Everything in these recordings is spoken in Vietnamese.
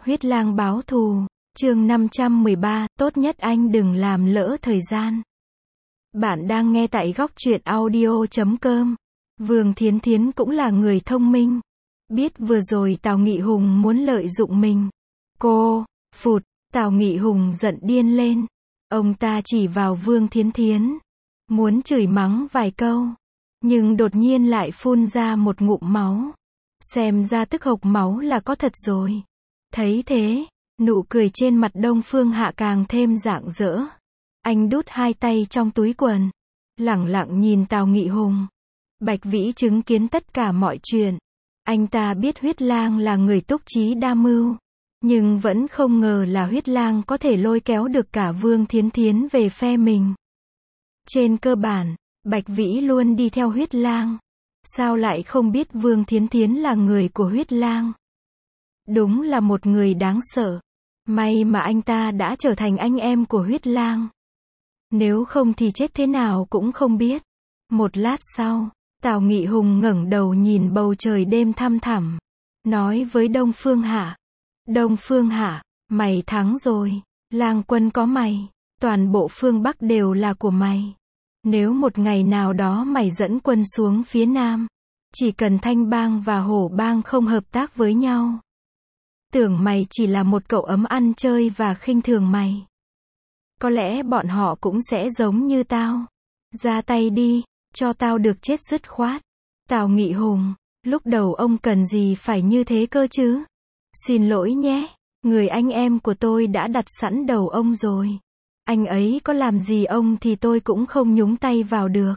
Huyết lang báo thù, chương 513, tốt nhất anh đừng làm lỡ thời gian. Bạn đang nghe tại góc truyện audio.com. Vương Thiến Thiến cũng là người thông minh. Biết vừa rồi Tào Nghị Hùng muốn lợi dụng mình. Cô, phụt, Tào Nghị Hùng giận điên lên. Ông ta chỉ vào Vương Thiến Thiến. Muốn chửi mắng vài câu. Nhưng đột nhiên lại phun ra một ngụm máu. Xem ra tức hộc máu là có thật rồi. Thấy thế, nụ cười trên mặt Đông Phương Hạ càng thêm rạng rỡ. Anh đút hai tay trong túi quần, lẳng lặng nhìn Tào Nghị Hùng. Bạch Vĩ chứng kiến tất cả mọi chuyện. Anh ta biết Huyết Lang là người túc trí đa mưu, nhưng vẫn không ngờ là Huyết Lang có thể lôi kéo được cả Vương Thiến Thiến về phe mình. Trên cơ bản, Bạch Vĩ luôn đi theo Huyết Lang. Sao lại không biết Vương Thiến Thiến là người của Huyết Lang? Đúng là một người đáng sợ. May mà anh ta đã trở thành anh em của Huyết Lang. Nếu không thì chết thế nào cũng không biết. Một lát sau, Tào Nghị Hùng ngẩng đầu nhìn bầu trời đêm thăm thẳm, nói với Đông Phương Hạ. Đông Phương Hạ, mày thắng rồi. Lang quân có mày, toàn bộ phương Bắc đều là của mày. Nếu một ngày nào đó mày dẫn quân xuống phía Nam, chỉ cần Thanh Bang và Hổ Bang không hợp tác với nhau, tưởng mày chỉ là một cậu ấm ăn chơi và khinh thường mày. Có lẽ bọn họ cũng sẽ giống như tao. Ra tay đi, cho tao được chết dứt khoát. Tào Nghị Hùng, lúc đầu ông cần gì phải như thế cơ chứ? Xin lỗi nhé, người anh em của tôi đã đặt sẵn đầu ông rồi. Anh ấy có làm gì ông thì tôi cũng không nhúng tay vào được.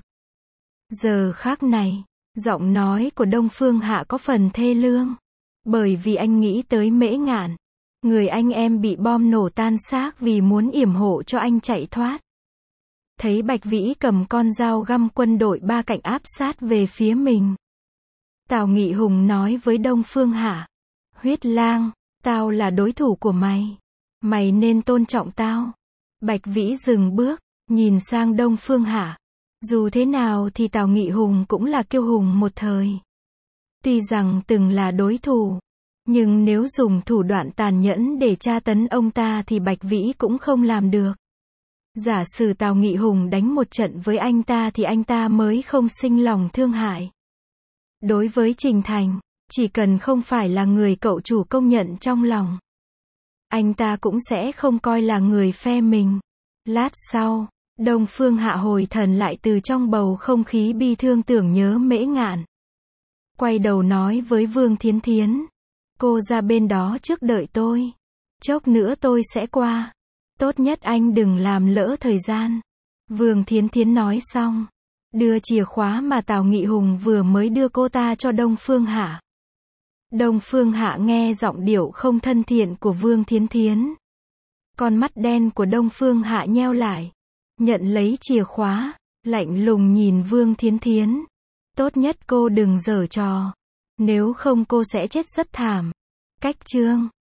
Giờ khác này, giọng nói của Đông Phương Hạ có phần thê lương. Bởi vì anh nghĩ tới Mễ Ngạn. Người anh em bị bom nổ tan xác vì muốn yểm hộ cho anh chạy thoát. Thấy Bạch Vĩ cầm con dao găm quân đội ba cạnh áp sát về phía mình. Tào Nghị Hùng nói với Đông Phương Hạ. Huyết Lang, tao là đối thủ của mày. Mày nên tôn trọng tao. Bạch Vĩ dừng bước, nhìn sang Đông Phương Hạ. Dù thế nào thì Tào Nghị Hùng cũng là kiêu hùng một thời. Tuy rằng từng là đối thủ, nhưng nếu dùng thủ đoạn tàn nhẫn để tra tấn ông ta thì Bạch Vĩ cũng không làm được. Giả sử Tào Nghị Hùng đánh một trận với anh ta thì anh ta mới không sinh lòng thương hại. Đối với Trình Thành, chỉ cần không phải là người cậu chủ công nhận trong lòng, anh ta cũng sẽ không coi là người phe mình. Lát sau, Đông Phương Hạ hồi thần lại từ trong bầu không khí bi thương tưởng nhớ Mễ Ngạn. Quay đầu nói với Vương Thiến Thiến. Cô ra bên đó trước đợi tôi. Chốc nữa tôi sẽ qua. Tốt nhất anh đừng làm lỡ thời gian. Vương Thiến Thiến nói xong, đưa chìa khóa mà Tào Nghị Hùng vừa mới đưa cô ta cho Đông Phương Hạ. Đông Phương Hạ nghe giọng điệu không thân thiện của Vương Thiến Thiến. Con mắt đen của Đông Phương Hạ nheo lại. Nhận lấy chìa khóa, lạnh lùng nhìn Vương Thiến Thiến. Tốt nhất cô đừng giở trò. Nếu không cô sẽ chết rất thảm. Cách chương